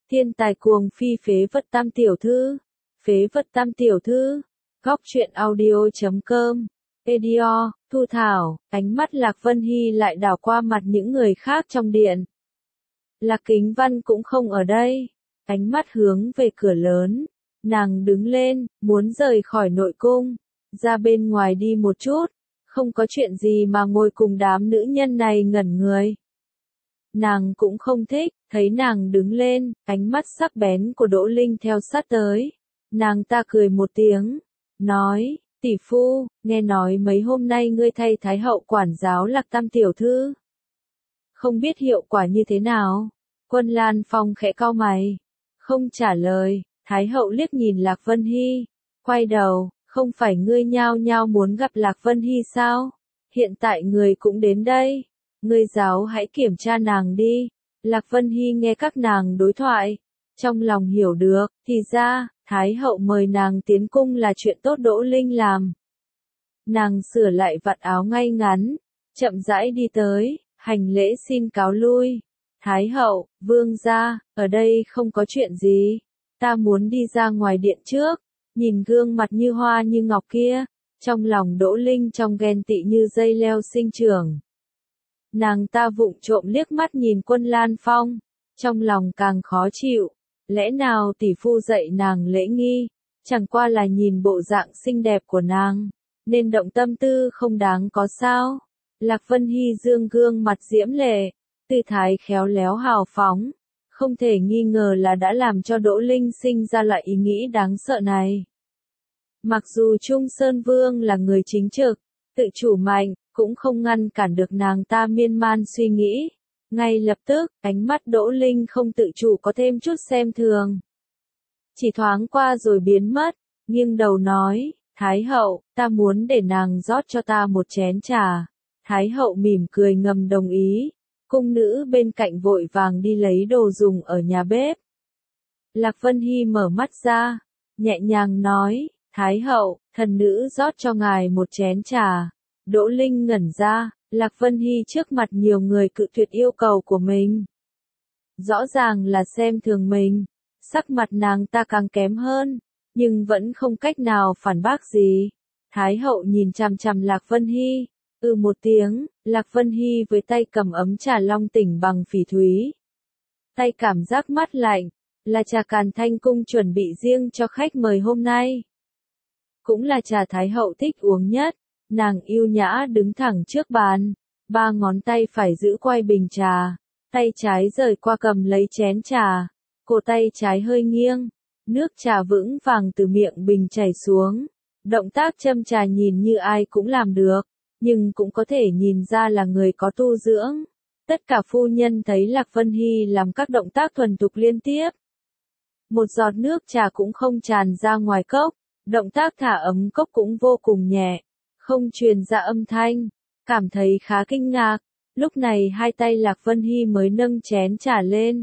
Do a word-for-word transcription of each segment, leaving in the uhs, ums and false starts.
Thiên tài cuồng phi phế vật tam tiểu thư. Phế vật tam tiểu thư. Góc truyện audio chấm com. Edio, Thu Thảo, ánh mắt Lạc Vân Hy lại đảo qua mặt những người khác trong điện. Lạc Kính Văn cũng không ở đây. Ánh mắt hướng về cửa lớn. Nàng đứng lên, muốn rời khỏi nội cung. Ra bên ngoài đi một chút. Không có chuyện gì mà ngồi cùng đám nữ nhân này ngẩn người. Nàng cũng không thích, thấy nàng đứng lên, ánh mắt sắc bén của Đỗ Linh theo sát tới. Nàng ta cười một tiếng, nói, tỷ phu, nghe nói mấy hôm nay ngươi thay Thái hậu quản giáo Lạc Tam tiểu thư. Không biết hiệu quả như thế nào? Quân Lan Phong khẽ cau mày, không trả lời. Thái hậu liếc nhìn Lạc Vân Hy, quay đầu, không phải ngươi nhao nhao muốn gặp Lạc Vân Hy sao? Hiện tại người cũng đến đây. Ngươi giáo hãy kiểm tra nàng đi. Lạc Vân Hy nghe các nàng đối thoại. Trong lòng hiểu được, thì ra, Thái hậu mời nàng tiến cung là chuyện tốt Đỗ Linh làm. Nàng sửa lại vạt áo ngay ngắn, chậm rãi đi tới, hành lễ xin cáo lui. Thái hậu, vương gia, ở đây không có chuyện gì. Ta muốn đi ra ngoài điện trước. Nhìn gương mặt như hoa như ngọc kia, trong lòng Đỗ Linh trong ghen tị như dây leo sinh trưởng. Nàng ta vụng trộm liếc mắt nhìn Quân Lan Phong, trong lòng càng khó chịu. Lẽ nào tỷ phu dạy nàng lễ nghi, chẳng qua là nhìn bộ dạng xinh đẹp của nàng, nên động tâm tư không đáng có sao? Lạc Vân Hy dương gương mặt diễm lệ, tư thái khéo léo hào phóng, không thể nghi ngờ là đã làm cho Đỗ Linh sinh ra loại ý nghĩ đáng sợ này. Mặc dù Trung Sơn Vương là người chính trực, tự chủ mạnh, cũng không ngăn cản được nàng ta miên man suy nghĩ. Ngay lập tức, ánh mắt Đỗ Linh không tự chủ có thêm chút xem thường. Chỉ thoáng qua rồi biến mất, nghiêng đầu nói, Thái hậu, ta muốn để nàng rót cho ta một chén trà. Thái hậu mỉm cười ngầm đồng ý. Cung nữ bên cạnh vội vàng đi lấy đồ dùng ở nhà bếp. Lạc Vân Hy mở mắt ra, nhẹ nhàng nói, Thái hậu, thần nữ rót cho ngài một chén trà. Đỗ Linh ngẩn ra, Lạc Vân Hy trước mặt nhiều người cự tuyệt yêu cầu của mình. Rõ ràng là xem thường mình, sắc mặt nàng ta càng kém hơn, nhưng vẫn không cách nào phản bác gì. Thái hậu nhìn chằm chằm Lạc Vân Hy, ừ một tiếng, Lạc Vân Hy với tay cầm ấm trà long tỉnh bằng phỉ thúy. Tay cảm giác mát lạnh, là trà Càn Thanh Cung chuẩn bị riêng cho khách mời hôm nay. Cũng là trà Thái hậu thích uống nhất. Nàng yêu nhã đứng thẳng trước bàn, ba ngón tay phải giữ quay bình trà, tay trái rời qua cầm lấy chén trà, cổ tay trái hơi nghiêng, nước trà vững vàng từ miệng bình chảy xuống. Động tác châm trà nhìn như ai cũng làm được, nhưng cũng có thể nhìn ra là người có tu dưỡng. Tất cả phu nhân thấy Lạc Vân Hy làm các động tác thuần thục liên tiếp. Một giọt nước trà cũng không tràn ra ngoài cốc, động tác thả ấm cốc cũng vô cùng nhẹ. Không truyền ra âm thanh, cảm thấy khá kinh ngạc. Lúc này hai tay Lạc Vân Hy mới nâng chén trà lên.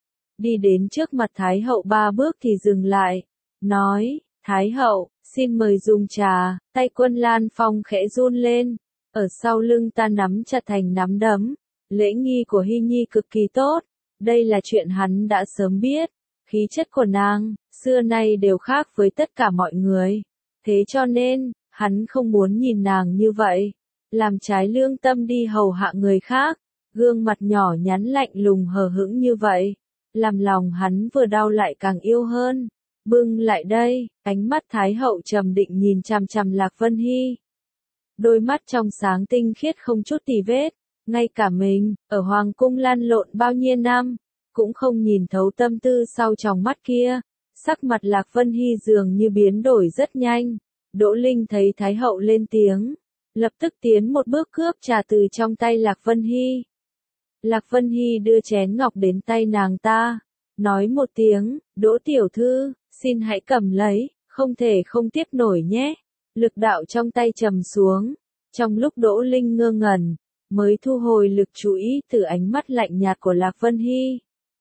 Đi đến trước mặt Thái hậu ba bước thì dừng lại, nói, Thái hậu, xin mời dùng trà. Tay Quân Lan Phong khẽ run lên, ở sau lưng ta nắm chặt thành nắm đấm. Lễ nghi của Hy Nhi cực kỳ tốt, đây là chuyện hắn đã sớm biết. Khí chất của nàng, xưa nay đều khác với tất cả mọi người. Thế cho nên, hắn không muốn nhìn nàng như vậy, làm trái lương tâm đi hầu hạ người khác, gương mặt nhỏ nhắn lạnh lùng hờ hững như vậy, làm lòng hắn vừa đau lại càng yêu hơn. Bưng lại đây, ánh mắt Thái hậu trầm định nhìn chằm chằm Lạc Vân Hy. Đôi mắt trong sáng tinh khiết không chút tì vết, ngay cả mình, ở hoàng cung lăn lộn bao nhiêu năm, cũng không nhìn thấu tâm tư sau tròng mắt kia. Sắc mặt Lạc Vân Hy dường như biến đổi rất nhanh. Đỗ Linh thấy Thái hậu lên tiếng, lập tức tiến một bước cướp trà từ trong tay Lạc Vân Hy. Lạc Vân Hy đưa chén ngọc đến tay nàng ta, nói một tiếng, Đỗ tiểu thư, xin hãy cầm lấy, không thể không tiếp nổi nhé. Lực đạo trong tay trầm xuống, trong lúc Đỗ Linh ngơ ngẩn, mới thu hồi lực chú ý từ ánh mắt lạnh nhạt của Lạc Vân Hy.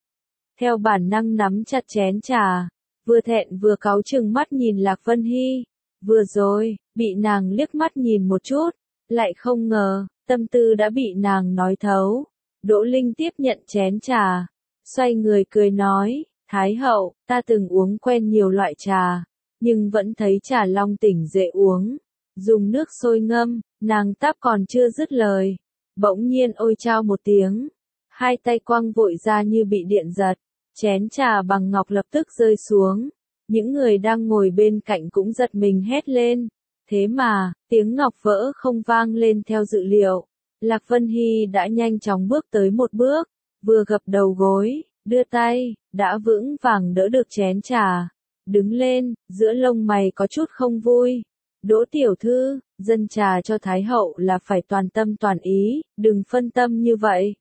Theo bản năng nắm chặt chén trà, vừa thẹn vừa cáu chừng mắt nhìn Lạc Vân Hy. Vừa rồi, bị nàng liếc mắt nhìn một chút, lại không ngờ, tâm tư đã bị nàng nói thấu. Đỗ Linh tiếp nhận chén trà, xoay người cười nói, Thái hậu, ta từng uống quen nhiều loại trà, nhưng vẫn thấy trà long tỉnh dễ uống. Dùng nước sôi ngâm, nàng táp còn chưa dứt lời. Bỗng nhiên ôi chao một tiếng. Hai tay quăng vội ra như bị điện giật. Chén trà bằng ngọc lập tức rơi xuống. Những người đang ngồi bên cạnh cũng giật mình hét lên. Thế mà, tiếng ngọc vỡ không vang lên theo dự liệu. Lạc Vân Hy đã nhanh chóng bước tới một bước, vừa gập đầu gối, đưa tay, đã vững vàng đỡ được chén trà. Đứng lên, giữa lông mày có chút không vui. Đỗ tiểu thư, dâng trà cho Thái hậu là phải toàn tâm toàn ý, đừng phân tâm như vậy.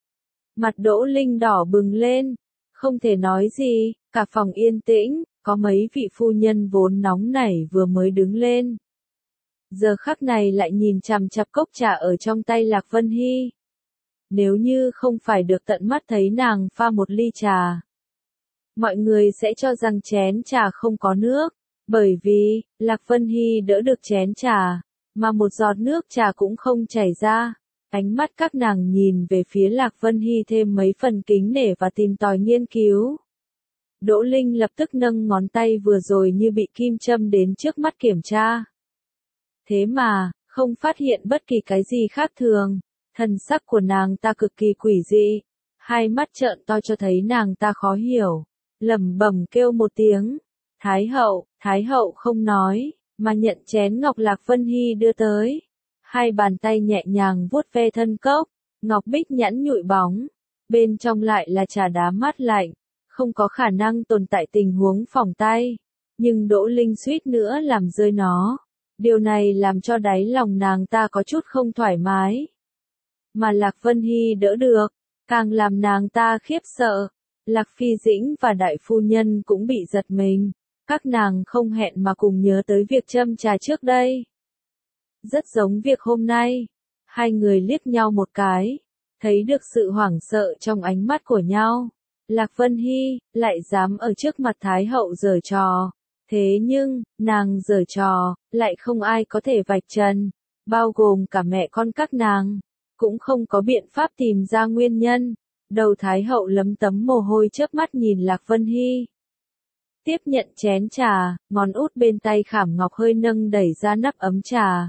Mặt Đỗ Linh đỏ bừng lên, không thể nói gì, cả phòng yên tĩnh, có mấy vị phu nhân vốn nóng nảy vừa mới đứng lên. Giờ khắc này lại nhìn chằm chằm cốc trà ở trong tay Lạc Vân Hy. Nếu như không phải được tận mắt thấy nàng pha một ly trà, mọi người sẽ cho rằng chén trà không có nước, bởi vì, Lạc Vân Hy đỡ được chén trà, mà một giọt nước trà cũng không chảy ra. Ánh mắt các nàng nhìn về phía Lạc Vân Hy thêm mấy phần kính nể và tìm tòi nghiên cứu. Đỗ Linh lập tức nâng ngón tay vừa rồi như bị kim châm đến trước mắt kiểm tra. Thế mà, không phát hiện bất kỳ cái gì khác thường, thần sắc của nàng ta cực kỳ quỷ dị, hai mắt trợn to cho thấy nàng ta khó hiểu, lẩm bẩm kêu một tiếng, Thái hậu, Thái hậu không nói, mà nhận chén ngọc Lạc Vân Hy đưa tới, hai bàn tay nhẹ nhàng vuốt ve thân cốc, ngọc bích nhẵn nhụi bóng, bên trong lại là trà đá mát lạnh, không có khả năng tồn tại tình huống phỏng tay, nhưng Đỗ Linh suýt nữa làm rơi nó. Điều này làm cho đáy lòng nàng ta có chút không thoải mái. Mà Lạc Vân Hy đỡ được, càng làm nàng ta khiếp sợ. Lạc Phi Dĩnh và đại phu nhân cũng bị giật mình. Các nàng không hẹn mà cùng nhớ tới việc châm trà trước đây. Rất giống việc hôm nay. Hai người liếc nhau một cái, thấy được sự hoảng sợ trong ánh mắt của nhau. Lạc Vân Hy lại dám ở trước mặt Thái hậu giở trò. Thế nhưng, nàng giở trò, lại không ai có thể vạch trần, bao gồm cả mẹ con các nàng, cũng không có biện pháp tìm ra nguyên nhân. Đầu Thái hậu lấm tấm mồ hôi chớp mắt nhìn Lạc Vân Hy. Tiếp nhận chén trà, ngón út bên tay khảm ngọc hơi nâng đẩy ra nắp ấm trà.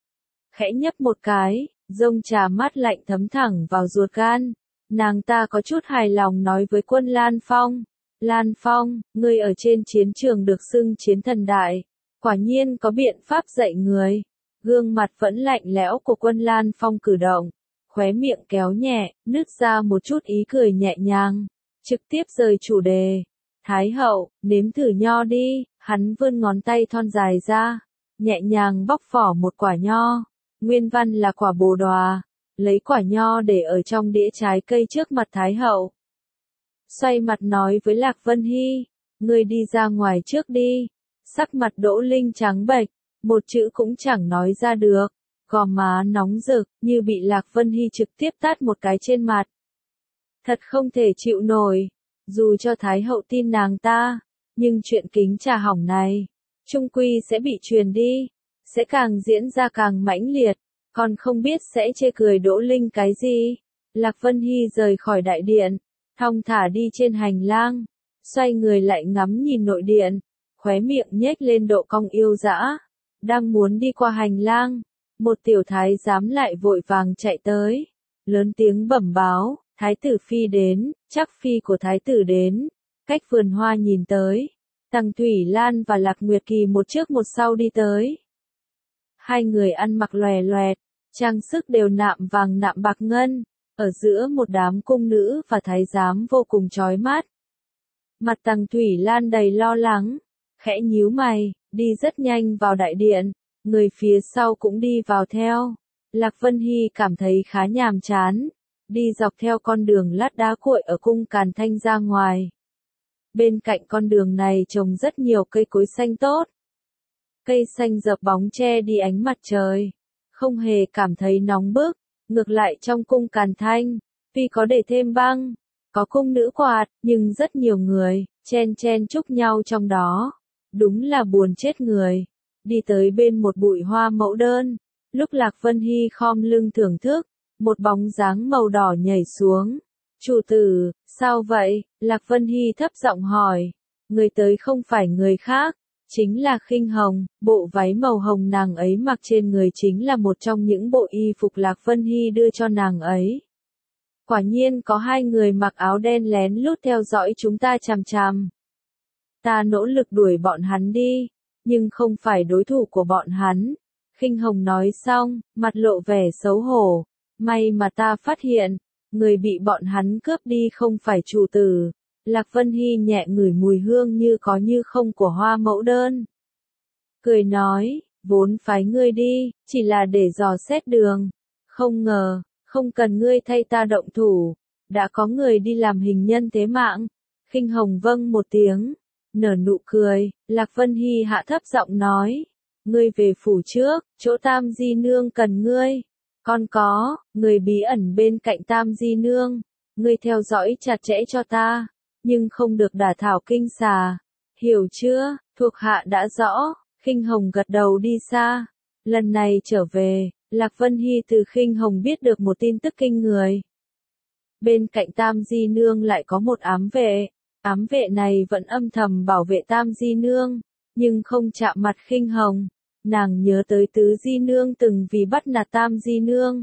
Khẽ nhấp một cái, dông trà mát lạnh thấm thẳng vào ruột gan. Nàng ta có chút hài lòng nói với Quân Lan Phong. Lan Phong, ngươi ở trên chiến trường được xưng chiến thần đại, quả nhiên có biện pháp dạy người. Gương mặt vẫn lạnh lẽo của Quân Lan Phong cử động, khóe miệng kéo nhẹ, nứt ra một chút ý cười nhẹ nhàng, trực tiếp rời chủ đề. Thái hậu, nếm thử nho đi, hắn vươn ngón tay thon dài ra, nhẹ nhàng bóc vỏ một quả nho, nguyên văn là quả bồ đòa, lấy quả nho để ở trong đĩa trái cây trước mặt Thái hậu. Xoay mặt nói với Lạc Vân Hy, ngươi đi ra ngoài trước đi. Sắc mặt Đỗ Linh trắng bệch, một chữ cũng chẳng nói ra được, gò má nóng rực, như bị Lạc Vân Hy trực tiếp tát một cái trên mặt. Thật không thể chịu nổi, dù cho Thái hậu tin nàng ta, nhưng chuyện kính trà hỏng này, chung quy sẽ bị truyền đi, sẽ càng diễn ra càng mãnh liệt, còn không biết sẽ chê cười Đỗ Linh cái gì. Lạc Vân Hy rời khỏi đại điện, thong thả đi trên hành lang, xoay người lại ngắm nhìn nội điện, khóe miệng nhếch lên độ cong yêu dã, đang muốn đi qua hành lang, một tiểu thái giám lại vội vàng chạy tới, lớn tiếng bẩm báo, thái tử phi đến, chắc phi của thái tử đến. Cách vườn hoa nhìn tới, Tằng Thủy Lan và Lạc Nguyệt Kỳ một trước một sau đi tới. Hai người ăn mặc lòe loẹt, trang sức đều nạm vàng nạm bạc ngân, ở giữa một đám cung nữ và thái giám vô cùng chói mắt. Mặt Tằng Thủy Lan đầy lo lắng, khẽ nhíu mày, đi rất nhanh vào đại điện, người phía sau cũng đi vào theo. Lạc Vân Hy cảm thấy khá nhàm chán, đi dọc theo con đường lát đá cuội ở cung Càn Thanh ra ngoài. Bên cạnh con đường này trồng rất nhiều cây cối xanh tốt. Cây xanh dợp bóng che đi ánh mặt trời, không hề cảm thấy nóng bức. Ngược lại trong cung Càn Thanh, tuy có để thêm băng, có cung nữ quạt, nhưng rất nhiều người, chen chen chúc nhau trong đó. Đúng là buồn chết người. Đi tới bên một bụi hoa mẫu đơn, lúc Lạc Vân Hy khom lưng thưởng thức, một bóng dáng màu đỏ nhảy xuống, Chủ tử, sao vậy? Lạc Vân Hy thấp giọng hỏi. Người tới không phải người khác, chính là Khinh Hồng, bộ váy màu hồng nàng ấy mặc trên người chính là một trong những bộ y phục Lạc Vân Hy đưa cho nàng ấy. Quả nhiên có hai người mặc áo đen lén lút theo dõi chúng ta chằm chằm. Ta nỗ lực đuổi bọn hắn đi, nhưng không phải đối thủ của bọn hắn. Khinh Hồng nói xong, mặt lộ vẻ xấu hổ. May mà ta phát hiện, người bị bọn hắn cướp đi không phải chủ tử. Lạc Vân Hy nhẹ ngửi mùi hương như có như không của hoa mẫu đơn. Cười nói, vốn phái ngươi đi, chỉ là để dò xét đường. Không ngờ, không cần ngươi thay ta động thủ, đã có người đi làm hình nhân thế mạng. Khinh Hồng vâng một tiếng, nở nụ cười, Lạc Vân Hy hạ thấp giọng nói, ngươi về phủ trước, chỗ Tam Di Nương cần ngươi. Còn có, người bí ẩn bên cạnh Tam Di Nương, ngươi theo dõi chặt chẽ cho ta, nhưng không được đả thảo kinh xà. Hiểu chưa? Thuộc hạ đã rõ. Khinh Hồng gật đầu đi xa. Lần này trở về, Lạc Vân Hy từ Khinh Hồng biết được một tin tức kinh người. Bên cạnh Tam Di Nương lại có một ám vệ. Ám vệ này vẫn âm thầm bảo vệ Tam Di Nương, nhưng không chạm mặt Khinh Hồng. Nàng nhớ tới Tứ Di Nương từng vì bắt nạt Tam Di Nương.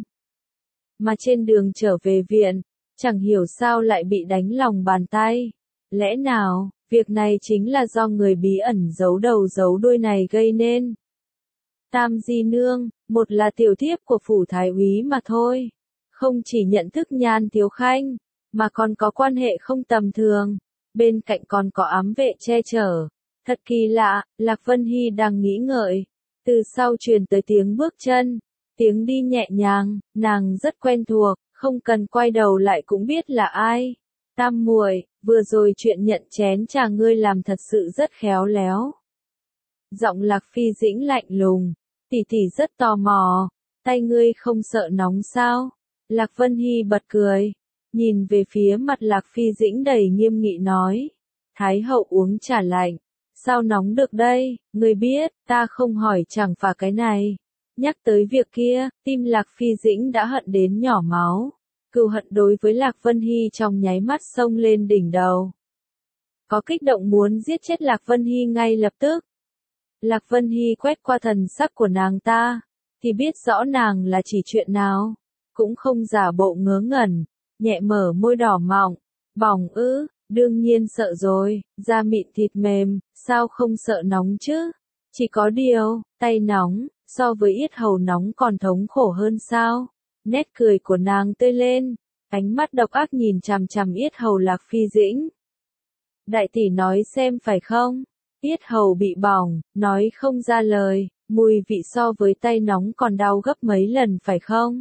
Mà trên đường trở về viện, chẳng hiểu sao lại bị đánh lòng bàn tay. Lẽ nào, việc này chính là do người bí ẩn giấu đầu giấu đuôi này gây nên. Tam Di Nương, một là tiểu thiếp của phủ thái úy mà thôi. Không chỉ nhận thức Nhan Thiếu Khanh, mà còn có quan hệ không tầm thường. Bên cạnh còn có ám vệ che chở. Thật kỳ lạ, Lạc Vân Hy đang nghĩ ngợi. Từ sau truyền tới tiếng bước chân, tiếng đi nhẹ nhàng, nàng rất quen thuộc, không cần quay đầu lại cũng biết là ai. Tam muội, vừa rồi chuyện nhận chén trà ngươi làm thật sự rất khéo léo. Giọng Lạc Phi Dĩnh lạnh lùng, tỷ tỷ rất tò mò, tay ngươi không sợ nóng sao? Lạc Vân Hy bật cười, nhìn về phía mặt Lạc Phi Dĩnh đầy nghiêm nghị nói, Thái hậu uống trà lạnh. Sao nóng được đây, người biết, ta không hỏi chẳng phải cái này. Nhắc tới việc kia, tim Lạc Phi Dĩnh đã hận đến nhỏ máu. Cừu hận đối với Lạc Vân Hy trong nháy mắt xông lên đỉnh đầu. Có kích động muốn giết chết Lạc Vân Hy ngay lập tức. Lạc Vân Hy quét qua thần sắc của nàng ta, thì biết rõ nàng là chỉ chuyện nào. Cũng không giả bộ ngớ ngẩn, nhẹ mở môi đỏ mọng, bỏng ư. Đương nhiên sợ rồi, da mịn thịt mềm, sao không sợ nóng chứ? Chỉ có điều, tay nóng, so với yết hầu nóng còn thống khổ hơn sao? Nét cười của nàng tươi lên, ánh mắt độc ác nhìn chằm chằm yết hầu Lạc Phi Dĩnh. Đại tỷ nói xem phải không? Yết hầu bị bỏng, nói không ra lời, mùi vị so với tay nóng còn đau gấp mấy lần phải không?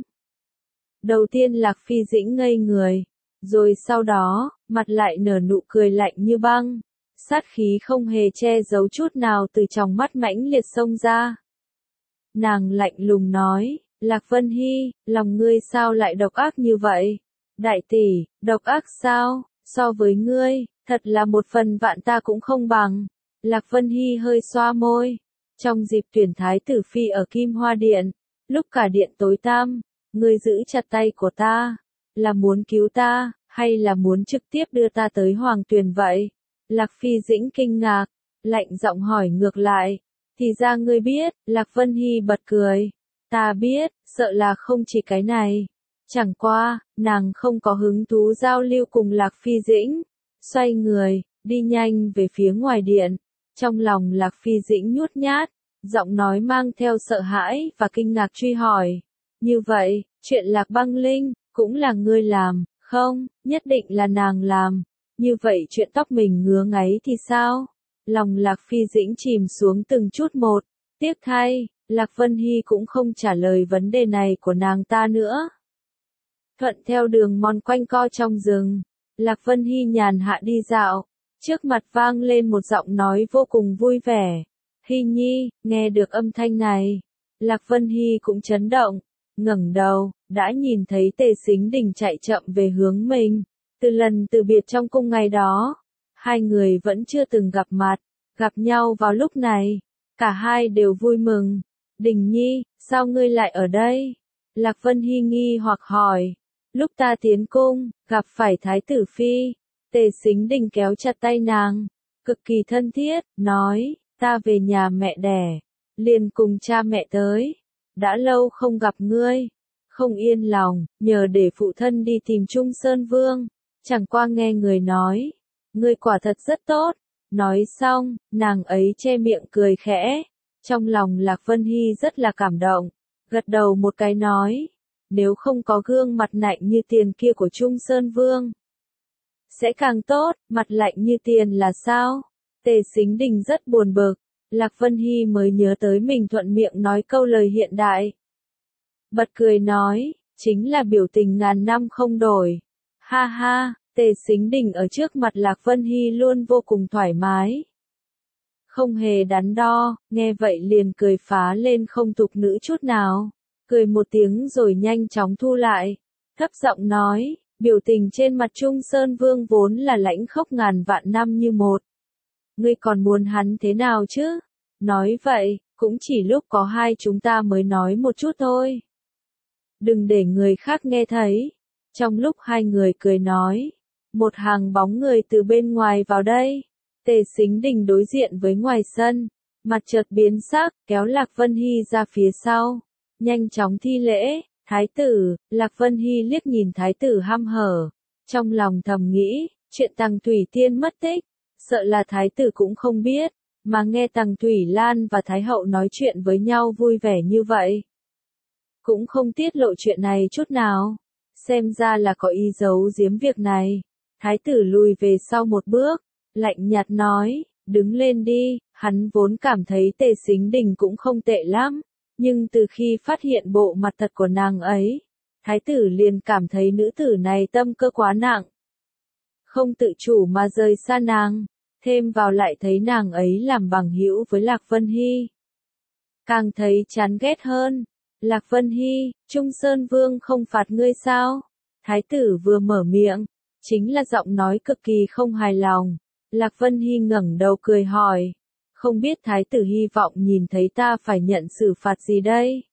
Đầu tiên Lạc Phi Dĩnh ngây người. Rồi sau đó, mặt lại nở nụ cười lạnh như băng. Sát khí không hề che giấu chút nào từ trong mắt mãnh liệt xông ra. Nàng lạnh lùng nói, Lạc Vân Hy, lòng ngươi sao lại độc ác như vậy? Đại tỷ, độc ác sao? So với ngươi, thật là một phần vạn ta cũng không bằng. Lạc Vân Hy hơi xoa môi. Trong dịp tuyển thái tử phi ở Kim Hoa Điện, lúc cả điện tối tăm, ngươi giữ chặt tay của ta. Là muốn cứu ta, hay là muốn trực tiếp đưa ta tới Hoàng Tuyền vậy? Lạc Phi Dĩnh kinh ngạc, lạnh giọng hỏi ngược lại. Thì ra ngươi biết, Lạc Vân Hy bật cười. Ta biết, sợ là không chỉ cái này. Chẳng qua, nàng không có hứng thú giao lưu cùng Lạc Phi Dĩnh. Xoay người, đi nhanh về phía ngoài điện. Trong lòng Lạc Phi Dĩnh nhút nhát, giọng nói mang theo sợ hãi và kinh ngạc truy hỏi. Như vậy, chuyện Lạc Băng Linh, cũng là ngươi làm, không, nhất định là nàng làm. Như vậy chuyện tóc mình ngứa ngáy thì sao? Lòng Lạc Phi Dĩnh chìm xuống từng chút một. Tiếc thay, Lạc Vân Hy cũng không trả lời vấn đề này của nàng ta nữa. Thuận theo đường mòn quanh co trong rừng, Lạc Vân Hy nhàn hạ đi dạo. Trước mặt vang lên một giọng nói vô cùng vui vẻ. Hy Nhi, nghe được âm thanh này. Lạc Vân Hy cũng chấn động. Ngẩng đầu, đã nhìn thấy Tề Sính Đình chạy chậm về hướng mình. Từ lần từ biệt trong cung ngày đó, hai người vẫn chưa từng gặp mặt, gặp nhau vào lúc này, cả hai đều vui mừng. Đình Nhi, sao ngươi lại ở đây? Lạc Vân Hy nghi hoặc hỏi. Lúc ta tiến cung, gặp phải Thái tử Phi, Tề Sính Đình kéo chặt tay nàng, cực kỳ thân thiết, nói, ta về nhà mẹ đẻ, liền cùng cha mẹ tới, đã lâu không gặp ngươi, không yên lòng, nhờ để phụ thân đi tìm Trung Sơn Vương, chẳng qua nghe người nói, ngươi quả thật rất tốt, nói xong, nàng ấy che miệng cười khẽ, trong lòng Lạc Vân Hy rất là cảm động, gật đầu một cái nói, nếu không có gương mặt lạnh như tiền kia của Trung Sơn Vương, sẽ càng tốt, mặt lạnh như tiền là sao? Tề Sính Đình rất buồn bực, Lạc Vân Hy mới nhớ tới mình thuận miệng nói câu lời hiện đại. Bật cười nói, chính là biểu tình ngàn năm không đổi. Ha ha, Tề Sính Đình ở trước mặt Lạc Vân Hy luôn vô cùng thoải mái. Không hề đắn đo, nghe vậy liền cười phá lên không tục nữ chút nào. Cười một tiếng rồi nhanh chóng thu lại. Thấp giọng nói, biểu tình trên mặt Trung Sơn Vương vốn là lãnh khốc ngàn vạn năm như một. Ngươi còn muốn hắn thế nào chứ? Nói vậy, cũng chỉ lúc có hai chúng ta mới nói một chút thôi. Đừng để người khác nghe thấy. Trong lúc hai người cười nói, một hàng bóng người từ bên ngoài vào đây. Tề Sính Đình đối diện với ngoài sân, mặt chợt biến sắc, kéo Lạc Vân Hy ra phía sau, nhanh chóng thi lễ, thái tử. Lạc Vân Hy liếc nhìn thái tử hăm hở, trong lòng thầm nghĩ, chuyện Tằng Thủy Tiên mất tích, sợ là thái tử cũng không biết, mà nghe Tằng Thủy Lan và Thái hậu nói chuyện với nhau vui vẻ như vậy, cũng không tiết lộ chuyện này chút nào, xem ra là có ý giấu giếm việc này. Thái tử lùi về sau một bước, lạnh nhạt nói, đứng lên đi, hắn vốn cảm thấy Tề Sính Đình cũng không tệ lắm, nhưng từ khi phát hiện bộ mặt thật của nàng ấy, thái tử liền cảm thấy nữ tử này tâm cơ quá nặng, không tự chủ mà rời xa nàng, thêm vào lại thấy nàng ấy làm bằng hữu với Lạc Vân Hy, càng thấy chán ghét hơn. Lạc Vân Hy, Trung Sơn Vương không phạt ngươi sao? Thái tử vừa mở miệng, chính là giọng nói cực kỳ không hài lòng. Lạc Vân Hy ngẩng đầu cười hỏi, không biết thái tử hy vọng nhìn thấy ta phải nhận xử phạt gì đây?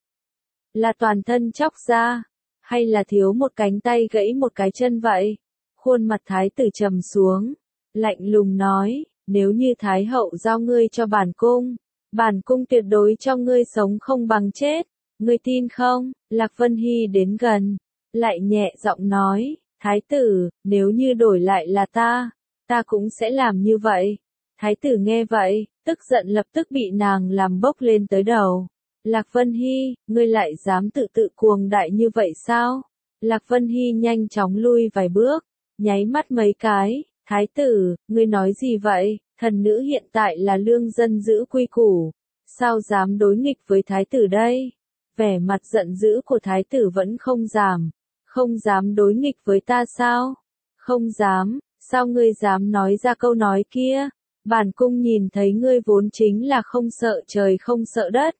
Là toàn thân chóc ra, hay là thiếu một cánh tay gãy một cái chân vậy? Khuôn mặt thái tử trầm xuống, lạnh lùng nói, nếu như thái hậu giao ngươi cho bản cung, bản cung tuyệt đối cho ngươi sống không bằng chết, ngươi tin không? Lạc Vân Hy đến gần, lại nhẹ giọng nói, thái tử, nếu như đổi lại là ta, ta cũng sẽ làm như vậy. Thái tử nghe vậy, tức giận lập tức bị nàng làm bốc lên tới đầu. Lạc Vân Hy, ngươi lại dám tự tự cuồng đại như vậy sao? Lạc Vân Hy nhanh chóng lui vài bước, nháy mắt mấy cái, thái tử, ngươi nói gì vậy? Thần nữ hiện tại là lương dân giữ quy củ, sao dám đối nghịch với thái tử đây? Vẻ mặt giận dữ của thái tử vẫn không giảm, không dám đối nghịch với ta sao? Không dám, sao ngươi dám nói ra câu nói kia? Bản cung nhìn thấy ngươi vốn chính là không sợ trời không sợ đất.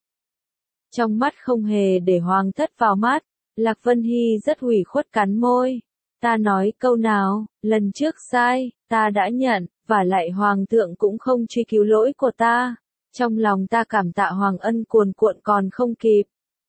Trong mắt không hề để hoàng thất vào mắt, Lạc Vân Hy rất ủy khuất cắn môi. Ta nói câu nào, lần trước sai, ta đã nhận, và lại hoàng thượng cũng không truy cứu lỗi của ta. Trong lòng ta cảm tạ hoàng ân cuồn cuộn còn không kịp.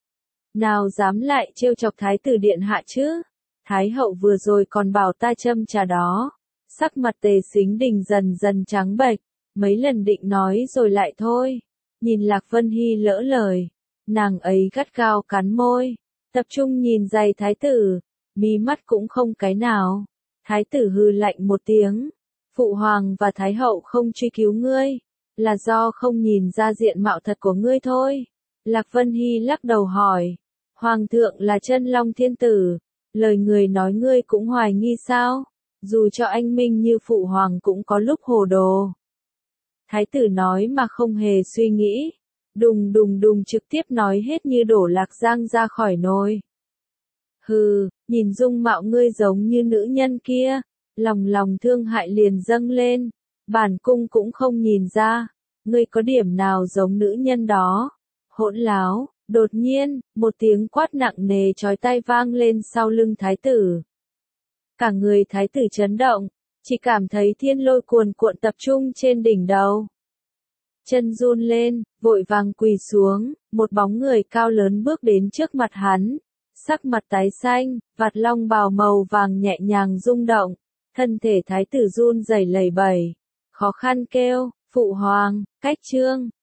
Nào dám lại trêu chọc thái tử điện hạ chứ? Thái hậu vừa rồi còn bảo ta châm trà đó. Sắc mặt Tề Sính Đình dần dần trắng bệch, mấy lần định nói rồi lại thôi. Nhìn Lạc Vân Hy lỡ lời, nàng ấy gắt gao cắn môi, tập trung nhìn giày thái tử, mí mắt cũng không cái nào. Thái tử hừ lạnh một tiếng, phụ hoàng và thái hậu không truy cứu ngươi, là do không nhìn ra diện mạo thật của ngươi thôi. Lạc Vân Hy lắc đầu hỏi, hoàng thượng là chân long thiên tử, lời người nói ngươi cũng hoài nghi sao? Dù cho anh minh như phụ hoàng cũng có lúc hồ đồ. Thái tử nói mà không hề suy nghĩ, đùng đùng đùng trực tiếp nói hết như đổ Lạc Giang ra khỏi nồi. Hừ, nhìn dung mạo ngươi giống như nữ nhân kia, lòng lòng thương hại liền dâng lên, bản cung cũng không nhìn ra, ngươi có điểm nào giống nữ nhân đó. Hỗn láo, đột nhiên, một tiếng quát nặng nề chói tai vang lên sau lưng thái tử. Cả người thái tử chấn động, chỉ cảm thấy thiên lôi cuồn cuộn tập trung trên đỉnh đầu. Chân run lên, vội vàng quỳ xuống, một bóng người cao lớn bước đến trước mặt hắn. sắc mặt tái xanh, vạt long bào màu vàng nhẹ nhàng rung động, thân thể thái tử run rẩy lẩy bẩy, khó khăn kêu, phụ hoàng, cách trương.